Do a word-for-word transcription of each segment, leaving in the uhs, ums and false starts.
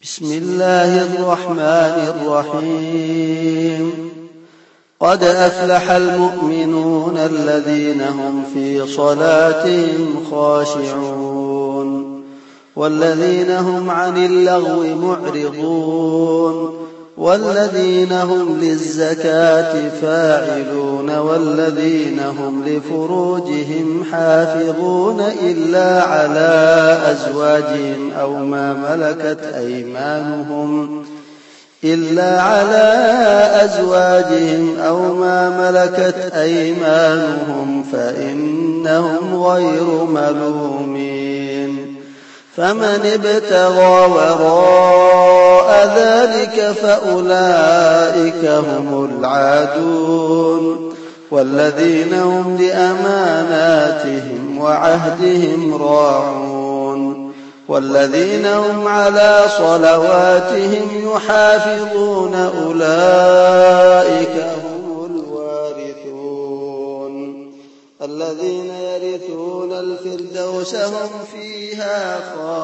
بسم الله الرحمن الرحيم قد أفلح المؤمنون الذين هم في صلاتهم خاشعون والذين هم عن اللغو معرضون والذين هم للزكاة فاعلون والذين هم لفروجهم حافظون إلا على أزواجهم أو ما ملكت أيمانهم إلا على أزواجهم أو ما ملكت أيمانهم فإنهم غير ملومين فمن ابتغى وراء ذلك فأولئك هم العادون والذين هم لأماناتهم وعهدهم راعون والذين هم على صلواتهم يحافظون أولئك هم الوارثون الذين يرثون الفردوس هم فيها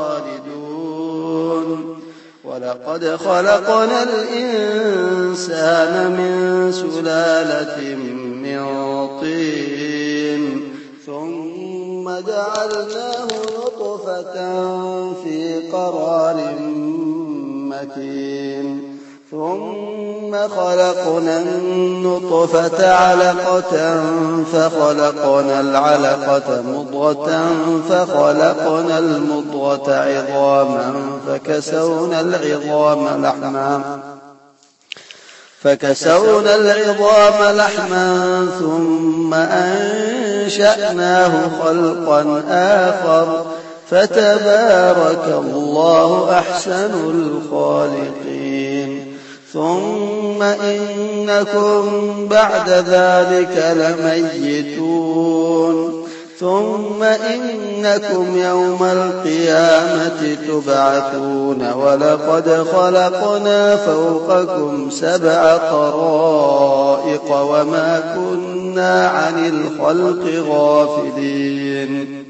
خالدون ولقد خلقنا الإنسان من سلالة من طين ثم جعلناه نطفة في قرار مكين ثم خلقنا النطفة علقة فخلقنا العلقة مضغة فخلقنا المضغة عظاما فكسونا العظام لحما فكسونا العظام لحما ثم أنشأناه خلقا آخر فتبارك الله أحسن الخالقين ثم إنكم بعد ذلك لميتون ثم إنكم يوم القيامة تبعثون ولقد خلقنا فوقكم سبع طرائق وما كنا عن الخلق غافلين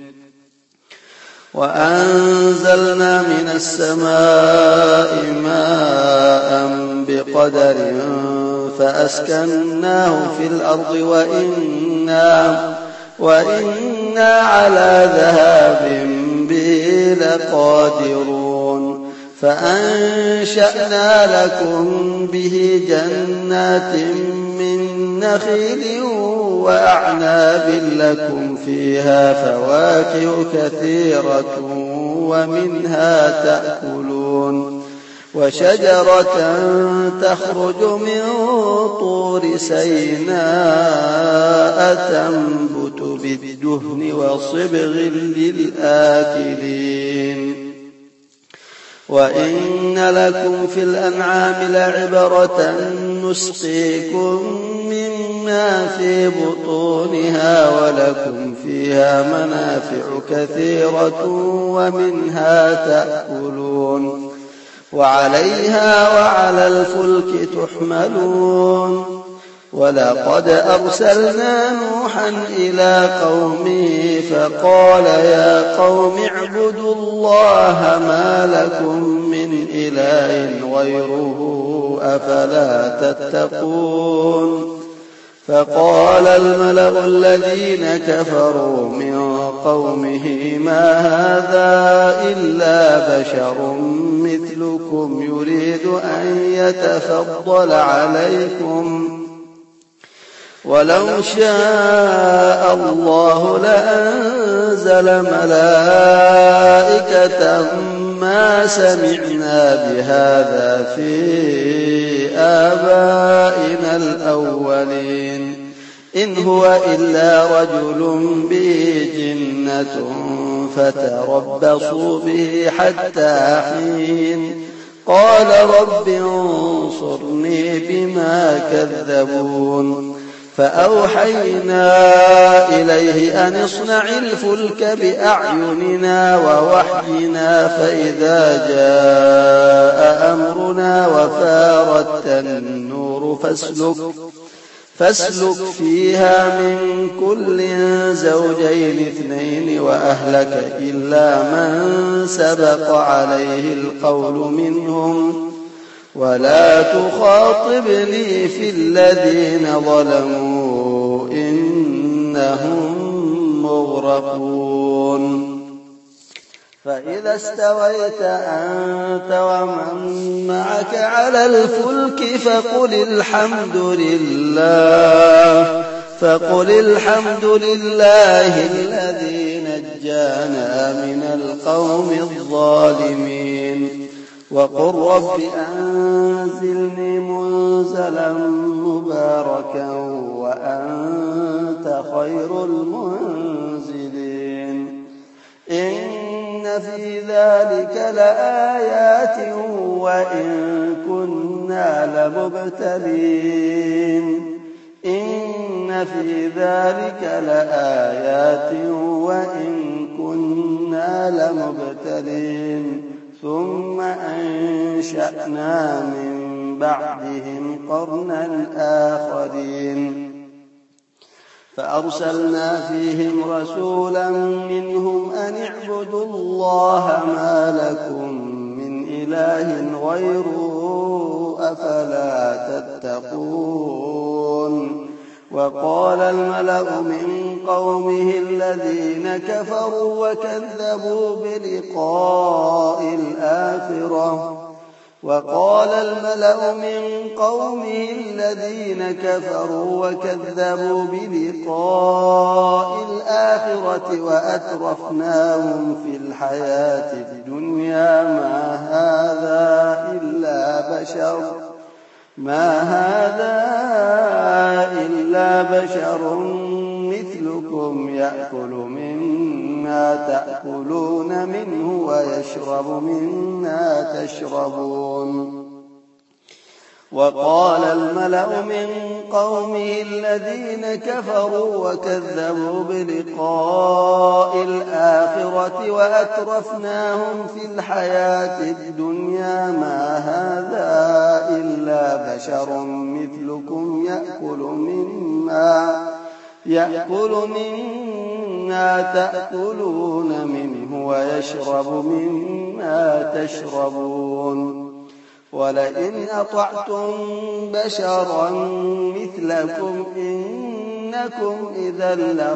وأنزلنا من السماء ماء بقدر فأسكناه في الأرض وإنا, وإنا على ذهاب به لقادرون فأنشأنا لكم به جنات من نخيل وأعناب لكم فيها فواكه كثيرة ومنها تأكلون وشجرة تخرج من طور سيناء تنبت بالدهن وصبغ للآكلين وإن لكم في الأنعام لعبرة نسقيكم مما في بطونها ولكم فيها منافع كثيرة ومنها تأكلون وعليها وعلى الفلك تحملون ولقد أرسلنا نوحا إلى قومه فقال يا قوم اعبدوا الله ما لكم من إله غيره أفلا تتقون فقال الملأ الذين كفروا من قومه ما هذا إلا بشر مثلكم يريد أن يتفضل عليكم ولو شاء الله لأنزل ملائكة ما سمعنا بهذا في آبائنا الأولين إن هو إلا رجل به جنة فتربصوا به حتى حين قال رب انصرني بما كذبون فأوحينا إليه أن اصنع الفلك بأعيننا ووحينا فإذا جاء أمرنا وفارت النور فاسلك فاسلك فيها من كل زوجين اثنين وأهلك إلا من سبق عليه القول منهم ولا تخاطبني في الذين ظلموا إنهم مغرقون فإذا استويت أنت ومن معك على الفلك فقل الحمد لله فقل الحمد لله الذي نجانا من القوم الظالمين وقل رب أنزلني منزلا مباركا وأنت خير المنزلين إن في ذلك لآيات وإن كنا لمبتلين إن في ذلك لآيات وإن كنا لمبتلين ثم أنشأنا من بعدهم قرنا آخرين فأرسلنا فيهم رسولا منهم أن اعبدوا الله ما لكم من إله غيره أفلا تتقون وقال الملأ من قومه الذين كفروا وكذبوا بلقاء الآخرة وقال الملأ من قومه الذين كفروا وكذبوا بلقاء الآخرة وأترفناهم في الحياة الدنيا ما هذا إلا بشر ما هذا إلا بشر مثلكم يأكل مما تأكلون منه ويشرب مما تشربون وقال الملأ من قومه الذين كفروا وكذبوا بلقاء الآخرة وأترفناهم في الحياة الدنيا ما هذا إلا بشر مثلكم يأكل مما يأكل مما تأكلون منه ويشرب مما تشربون ولئن أطعتم بشرا مثلكم إنكم إذا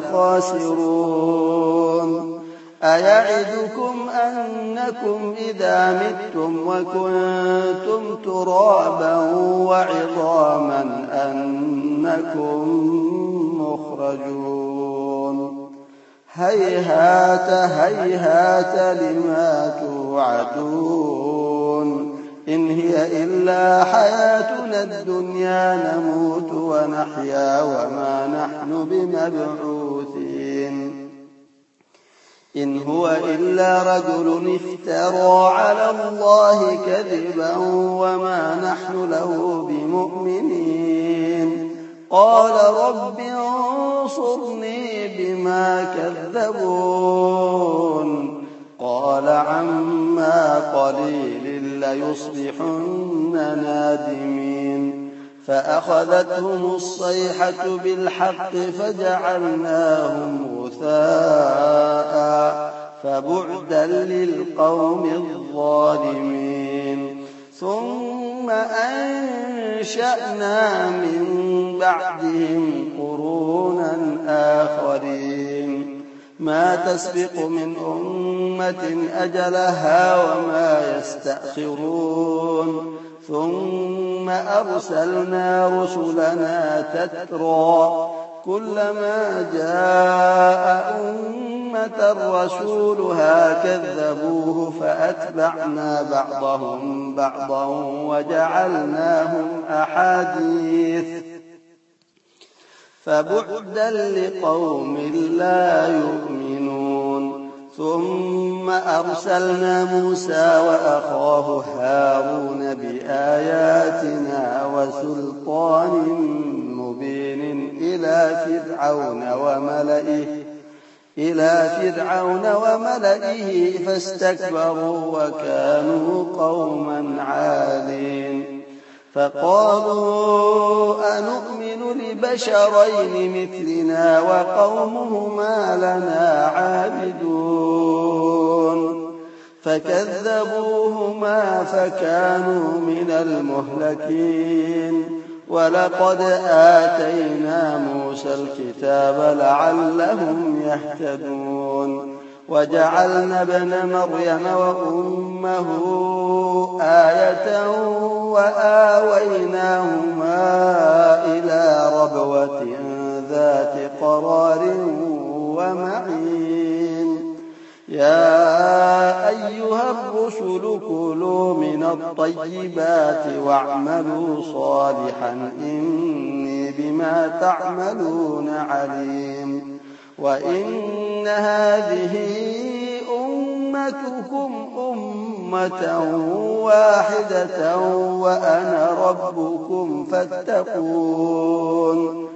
لخاسرون أيعدكم أنكم إذا متم وكنتم ترابا وعظاما أنكم مخرجون هيهات هيهات لما توعدون إن هي إلا حياتنا الدنيا نموت ونحيا وما نحن بمبعوثين إن هو إلا رجل افترى على الله كذبا وما نحن له بمؤمنين قال رب انصرني بما كذبون قال عما قليل ليصبحن نادمين فأخذتهم الصيحة بالحق فجعلناهم غثاء فبعدا للقوم الظالمين ثم أنشأنا من بعدهم قرونا آخرين ما تسبق من أمة أجلها وما يستأخرون ثم أرسلنا رسلنا تترى كلما جاء أمة رسولها كذبوه فأتبعنا بعضهم بعضا وجعلناهم أحاديث فبعدا لقوم لا يؤمنون ثم أرسلنا موسى وأخاه هارون بآياتنا وسلطان مبين إلى فرعون وملئه إلى فرعون وملئه فاستكبروا وكانوا قوما عالين فقالوا أنؤمن لبشرين مثلنا وقومهما لنا عابدون فكذبوهما فكانوا من المهلكين ولقد آتينا موسى الكتاب لعلهم يهتدون وجعلنا ابن مريم وأمه آية وآويناهما إلى ربوة ذات قرار ومعين يا أيها الرسل كلوا من الطيبات واعملوا صالحا إني بما تعملون عليم وإن هذه أمتكم أمة واحدة وأنا ربكم فاتقون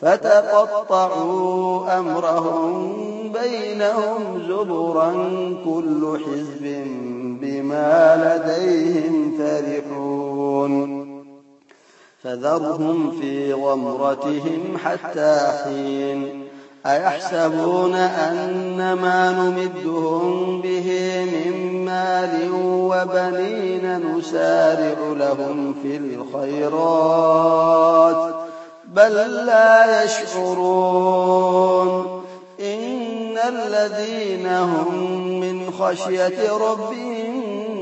فتقطعوا أمرهم بينهم زبرا كل حزب بما لديهم فرحون فذرهم في غمرتهم حتى حين أيحسبون أن ما نمدهم به من مال وبنين نسارع لهم في الخيرات بل لا يشعرون إن الذين هم من خشية ربهم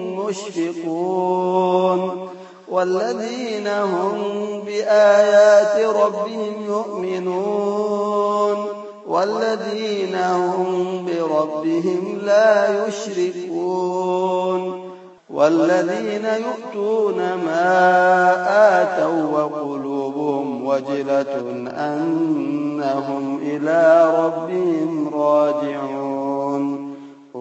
مشفقون والذين هم بآيات ربهم يؤمنون والذين هم بربهم لا يشركون والذين يؤتون ما آتوا وقلوبهم وجلة أنهم إلى ربهم راجعون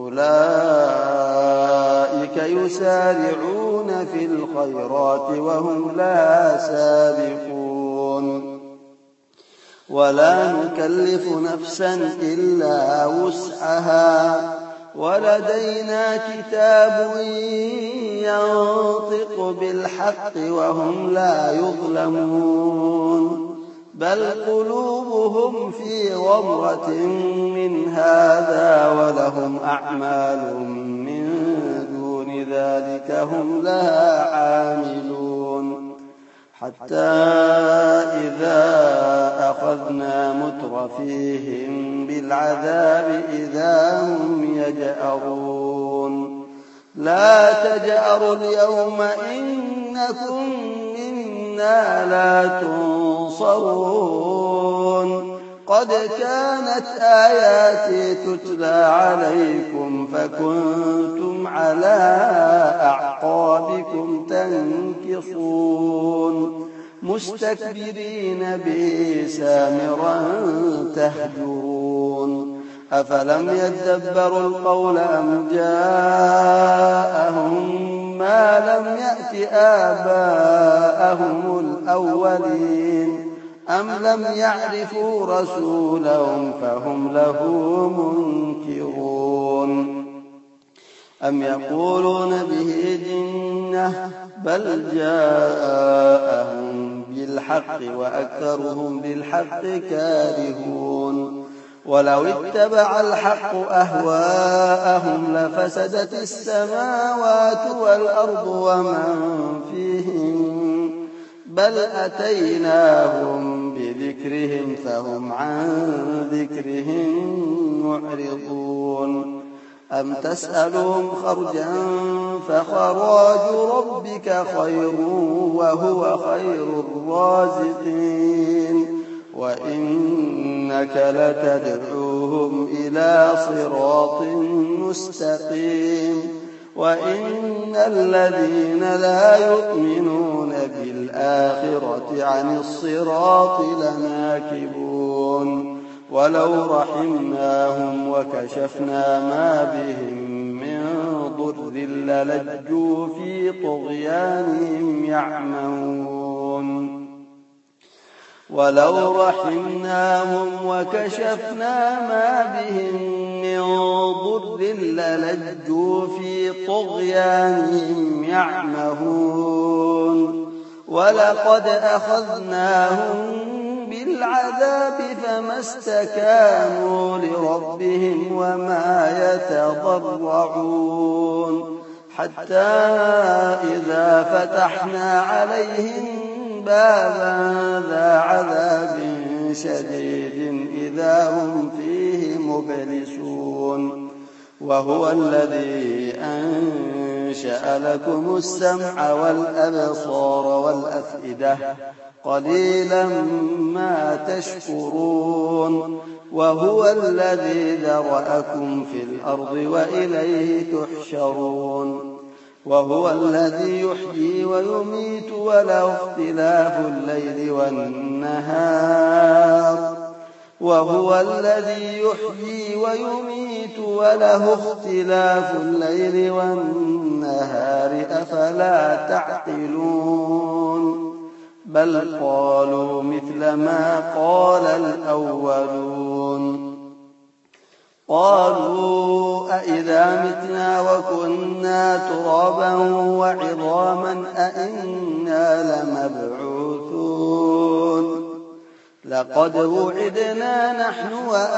أولئك يسارعون في الخيرات وهم لها سابقون ولا نكلف نفسا إلا وسعها ولدينا كتاب ينطق بالحق وهم لا يظلمون بل قلوبهم في غمرة من هذا ولهم أعمال من دون ذلك هم لها عاملون حتى إذا أخذنا مترفيهم بالعذاب إذا هم يجأرون لا تجأروا اليوم إنكم منا لا تنصرون قد كانت آياتي تتلى عليكم فكنتم على أعقابكم تنكصون مستكبرين به سامرا تهجرون أفلم يدبروا القول أم جاءهم ما لم يأت آباءهم الأولين أم لم يعرفوا رسولهم فهم له منكرون أم يقولون به جنة بل جاءهم بالحق وأكثرهم بالحق كارهون ولو اتبع الحق أهواءهم لفسدت السماوات والأرض ومن فيهن بل أتيناهم بذكرهم فهم عن ذكرهم معرضون أم تسألهم خرجا فخراج ربك خير وهو خير الرازقين وإنك لتدعوهم إلى صراط مستقيم وإن الذين لا يؤمنون بالآخرة عن الصراط لناكبون ولو رحمناهم وكشفنا ما بهم من ضر للجوا في طغيانهم يعمهون ولو رحمناهم وكشفنا ما بهم من ضر للجوا في طغيانهم يعمهون ولقد أخذناهم بالعذاب فما استكانوا لربهم وما يتضرعون حتى إذا فتحنا عليهم بابا ذا عذاب شديد إذا هم فيه مبلسون وهو الذي أنشأ لكم السمع والأبصار والأفئدة قليلا ما تشكرون وهو الذي ذرأكم في الأرض وإليه تحشرون وهو الذي يحيي ويميت وله اختلاف الليل والنهار وهو الذي يحيي ويميت وله اختلاف الليل والنهار أفلا تعقلون بل قالوا مثل ما قال الأولون قالوا أئذا متنا وكنا ترابا وعظاما أئنا لمبعوثون لقد وعدنا نحن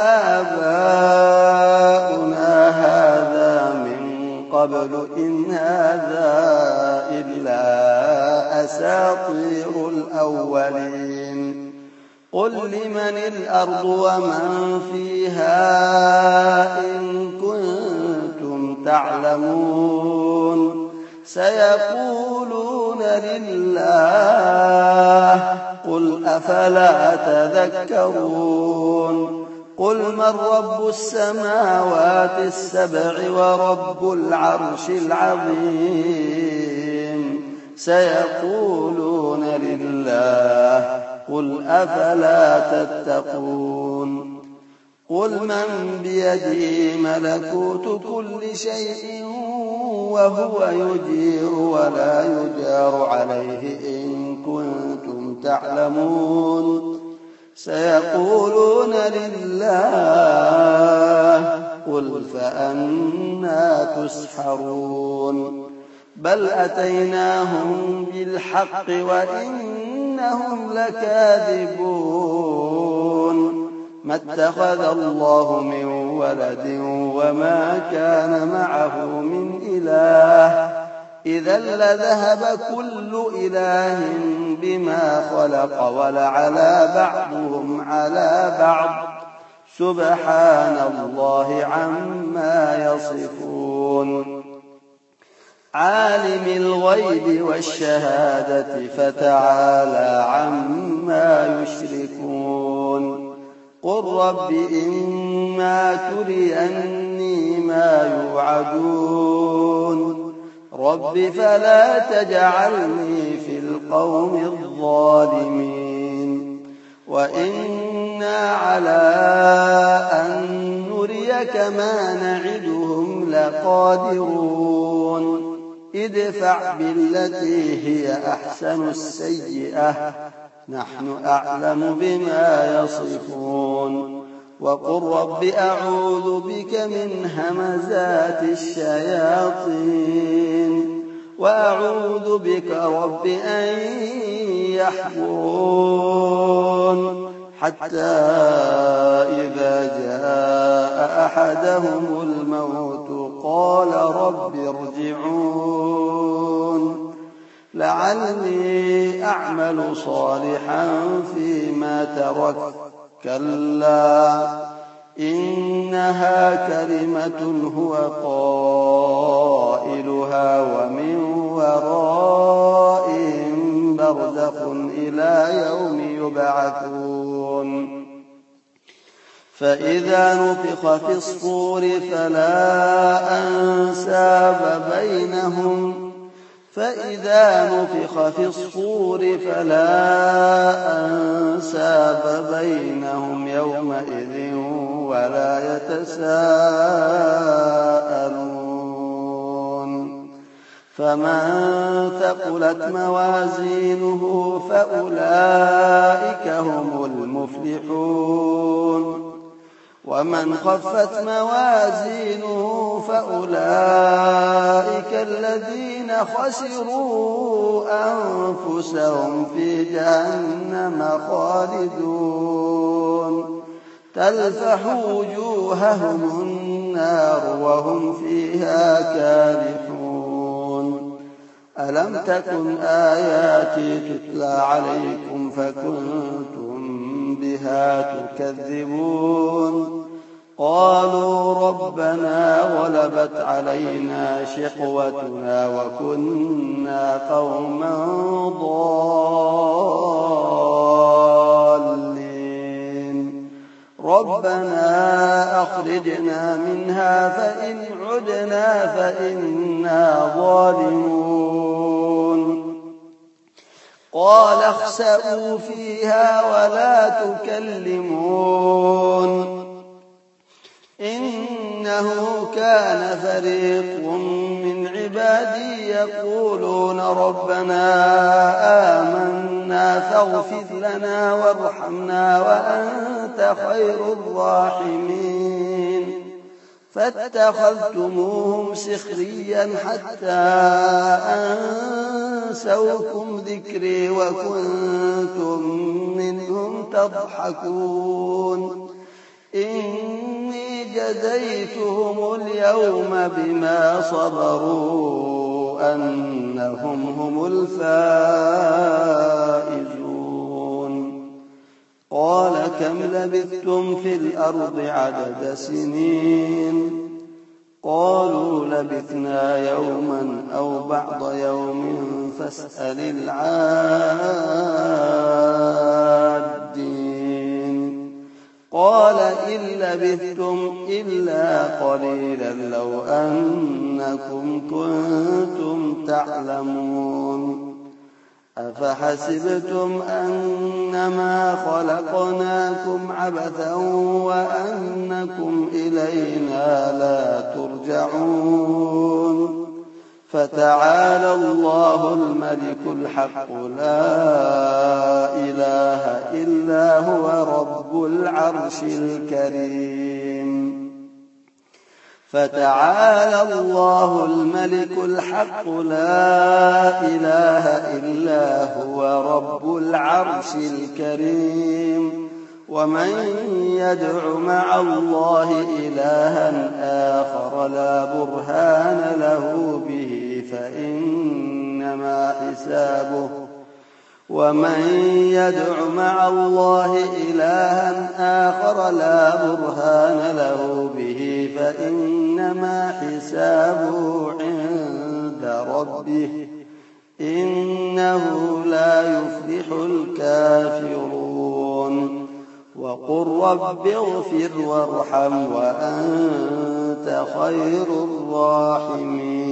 وآباؤنا هذا من قبل إن هذا إلا أساطير الأولين قل لمن الأرض ومن فيها إن كنتم تعلمون سيقولون لله قل أفلا تذكرون قل من رب السماوات السبع ورب العرش العظيم سيقولون لله قل أفلا تتقون قل من بيده ملكوت كل شيء وهو يجير ولا يجار عليه إن كنتم تعلمون سيقولون لله قل فأنى تسحرون بل أتيناهم بالحق وإنهم لكاذبون ما اتخذ الله من ولد وما كان معه من إله إذا لذهب كل إله بما خلق ولعلى بعضهم على بعض سبحان الله عما يصفون عالم الغيب والشهادة فتعالى عما يشركون قل رب إما تريني ما يوعدون رب فلا تجعلني في القوم الظالمين وإنا على أن نريك ما نعدهم لقادرون ادفع بالتي هي أحسن السيئة نحن أعلم بما يصفون وقل رب أعوذ بك من همزات الشياطين وأعوذ بك رب أن يحضرون حتى إذا جاء أحدهم الموت قال رب ارجعون لعلي أعمل صالحا فيما تركت كلا إنها كلمة هو قائلها ومن ورائهم برزخ إلى يوم يبعثون فإذا نفخ في الصور فلا أنساب بينهم فإذا نفخ في الصور فلا أنساب بينهم يومئذ ولا يتساءلون فمن ثقلت موازينه فأولئك هم المفلحون ومن خفت موازينه فأولئك الذين خسروا أنفسهم أنفسهم في جهنم خالدون تلفح وجوههم النار وهم فيها كالحون ألم تكن آياتي تتلى عليكم فكنتم بها تكذبون قالوا ربنا غلبت علينا شقوتنا وكنا قوما ضالين ربنا أخرجنا منها فإن عدنا فإنا ظالمون قال اخسئوا فيها ولا تكلمون إنه كان فريق من عبادي يقولون ربنا آمنا فاغفر لنا وارحمنا وأنت خير الراحمين فاتخذتموهم سخريا حتى أنسوكم ذكري وكنتم منهم تضحكون إني جزيتهم اليوم بما صبروا أنهم هم الفائزون قال كم لبثتم في الأرض عدد سنين قالوا لبثنا يوما أو بعض يوم فاسأل العادين قال إن لبثتم إلا قليلا لو أنكم كنتم تعلمون أفحسبتم أنما خلقناكم عبثا وأنكم إلينا لا ترجعون فتعالى الله الملك الحق لا إله إلا هو رب العرش الكريم فتعالى الله الملك الحق لا إله إلا هو رب العرش الكريم ومن يدع مع الله إلها آخر لا برهان له به فإنما حسابه ومن يدع مع الله إلها آخر لا برهان له به فإنما حسابه عند ربه إنه لا يفلح الكافرون وقل رب اغفر وارحم وأنت خير الراحمين